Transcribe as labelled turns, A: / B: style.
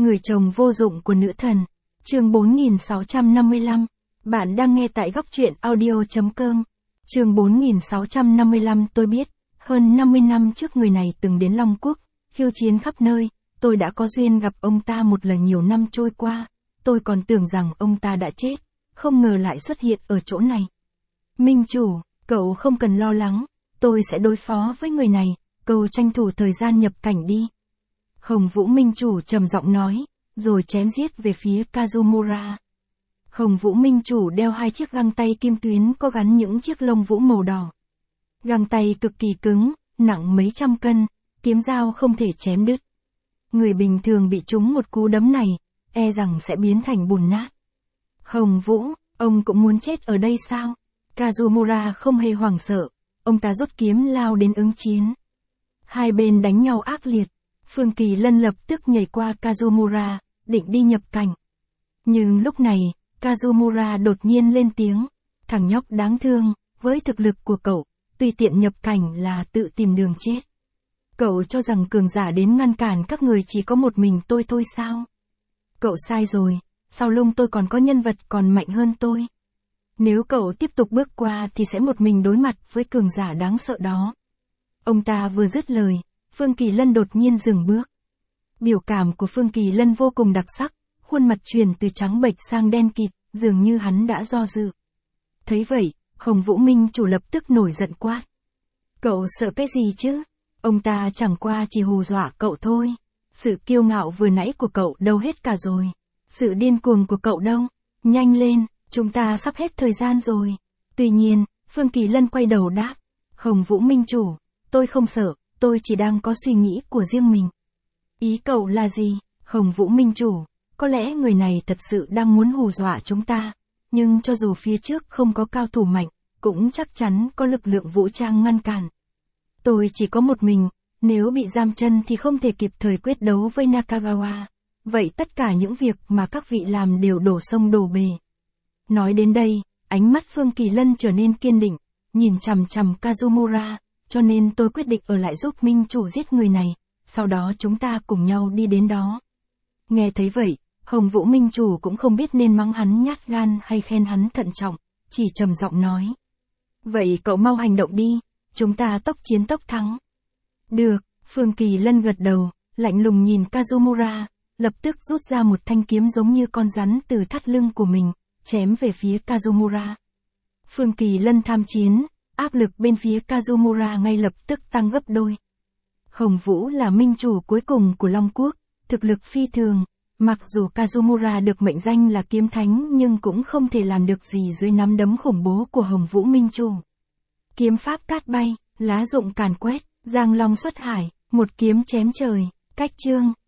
A: Người chồng vô dụng của nữ thần. Chương 4655. Bạn đang nghe tại góc truyện audio.com. Chương 4655. Tôi biết, hơn 50 năm trước người này từng đến Long Quốc, khiêu chiến khắp nơi, tôi đã có duyên gặp ông ta một lần. Nhiều năm trôi qua, tôi còn tưởng rằng ông ta đã chết, không ngờ lại xuất hiện ở chỗ này. Minh chủ, cậu không cần lo lắng, tôi sẽ đối phó với người này, cậu tranh thủ thời gian nhập cảnh đi. Hồng Vũ Minh chủ trầm giọng nói, rồi chém giết về phía Kazumura. Hồng Vũ Minh chủ đeo hai chiếc găng tay kim tuyến có gắn những chiếc lông vũ màu đỏ. Găng tay cực kỳ cứng, nặng mấy trăm cân, kiếm dao không thể chém đứt. Người bình thường bị trúng một cú đấm này, e rằng sẽ biến thành bùn nát. Hồng Vũ, ông cũng muốn chết ở đây sao? Kazumura không hề hoảng sợ, ông ta rút kiếm lao đến ứng chiến. Hai bên đánh nhau ác liệt. Phương Kỳ Lân lập tức nhảy qua Kazumura, định đi nhập cảnh. Nhưng lúc này, Kazumura đột nhiên lên tiếng, thằng nhóc đáng thương, với thực lực của cậu, tùy tiện nhập cảnh là tự tìm đường chết. Cậu cho rằng cường giả đến ngăn cản các người chỉ có một mình tôi thôi sao? Cậu sai rồi, sau lưng tôi còn có nhân vật còn mạnh hơn tôi. Nếu cậu tiếp tục bước qua thì sẽ một mình đối mặt với cường giả đáng sợ đó. Ông ta vừa dứt lời, Phương Kỳ Lân đột nhiên dừng bước. Biểu cảm của Phương Kỳ Lân vô cùng đặc sắc, khuôn mặt chuyển từ trắng bệch sang đen kịt, dường như hắn đã do dự. Thấy vậy, Hồng Vũ Minh chủ lập tức nổi giận quát. Cậu sợ cái gì chứ? Ông ta chẳng qua chỉ hù dọa cậu thôi. Sự kiêu ngạo vừa nãy của cậu đâu hết cả rồi. Sự điên cuồng của cậu đâu? Nhanh lên, chúng ta sắp hết thời gian rồi. Tuy nhiên, Phương Kỳ Lân quay đầu đáp. Hồng Vũ Minh chủ, tôi không sợ. Tôi chỉ đang có suy nghĩ của riêng mình. Ý cậu là gì, Hồng Vũ Minh chủ? Có lẽ người này thật sự đang muốn hù dọa chúng ta. Nhưng cho dù phía trước không có cao thủ mạnh, cũng chắc chắn có lực lượng vũ trang ngăn cản. Tôi chỉ có một mình, nếu bị giam chân thì không thể kịp thời quyết đấu với Nakagawa. Vậy tất cả những việc mà các vị làm đều đổ sông đổ bể. Nói đến đây, ánh mắt Phương Kỳ Lân trở nên kiên định, nhìn chằm chằm Kazumura. Cho nên tôi quyết định ở lại giúp Minh chủ giết người này, sau đó chúng ta cùng nhau đi đến đó. Nghe thấy vậy, Hồng Vũ Minh chủ cũng không biết nên mắng hắn nhát gan hay khen hắn thận trọng, chỉ trầm giọng nói. Vậy cậu mau hành động đi, chúng ta tốc chiến tốc thắng. Được, Phương Kỳ Lân gật đầu, lạnh lùng nhìn Kazumura, lập tức rút ra một thanh kiếm giống như con rắn từ thắt lưng của mình, chém về phía Kazumura. Phương Kỳ Lân tham chiến. Áp lực bên phía Kazumura ngay lập tức tăng gấp đôi. Hồng Vũ là minh chủ cuối cùng của Long Quốc, thực lực phi thường. Mặc dù Kazumura được mệnh danh là kiếm thánh nhưng cũng không thể làm được gì dưới nắm đấm khủng bố của Hồng Vũ minh chủ. Kiếm pháp cát bay, lá rụng càn quét, giang long xuất hải, một kiếm chém trời, cách chương.